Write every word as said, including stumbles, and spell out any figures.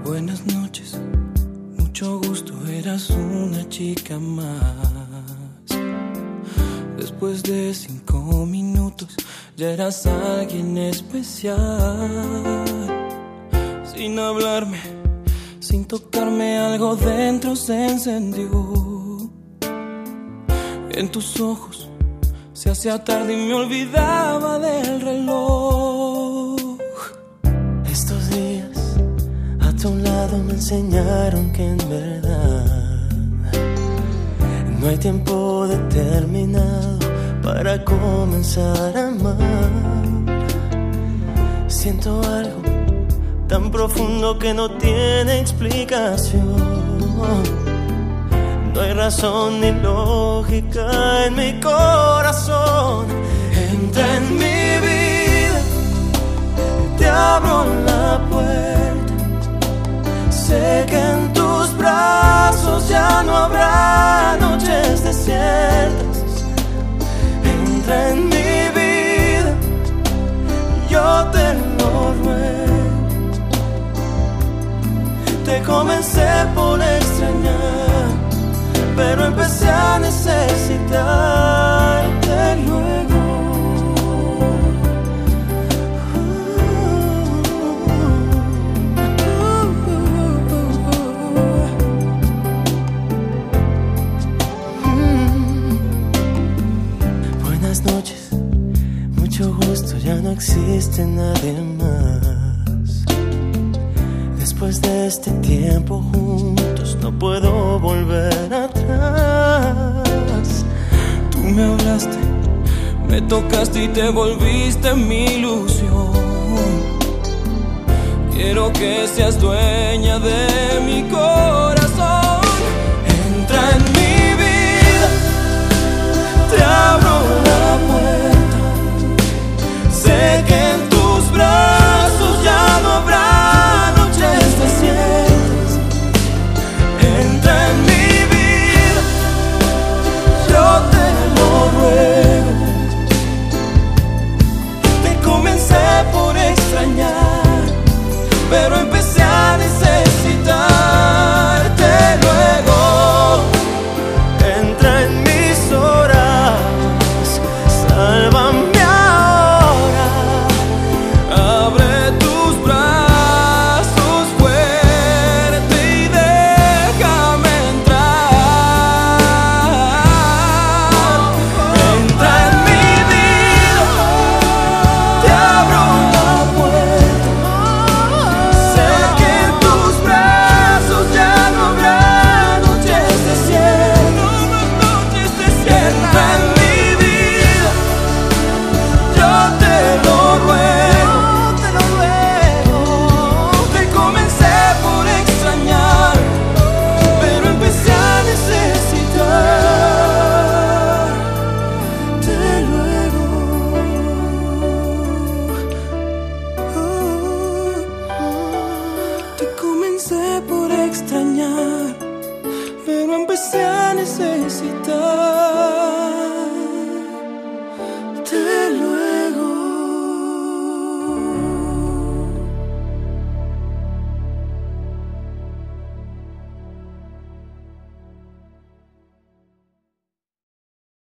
Buenas noches, mucho gusto, eras una chica más. Después de cinco minutos ya eras alguien especial. Sin hablarme, sin tocarme, algo dentro se encendió. En tus ojos se hacía tarde y me olvidaba del reloj. Estos días a tu lado me enseñaron que en verdad no hay tiempo determinado para comenzar a amar. Siento algo tan profundo que no tiene explicación. No hay razón ni lógica en mi corazón. Entra en mi vida, te abro la puerta. Sé que en tus brazos ya no habrá noches desiertas. Entra en mi vida, yo te lo ruego. Te comencé por extrañar, pero empecé a necesitarte luego. Buenas noches, mucho gusto, ya no existe nadie más. Después de este tiempo juntos no puedo volver atrás. Tú me hablaste, me tocaste y te volviste mi ilusión. Quiero que seas dueña de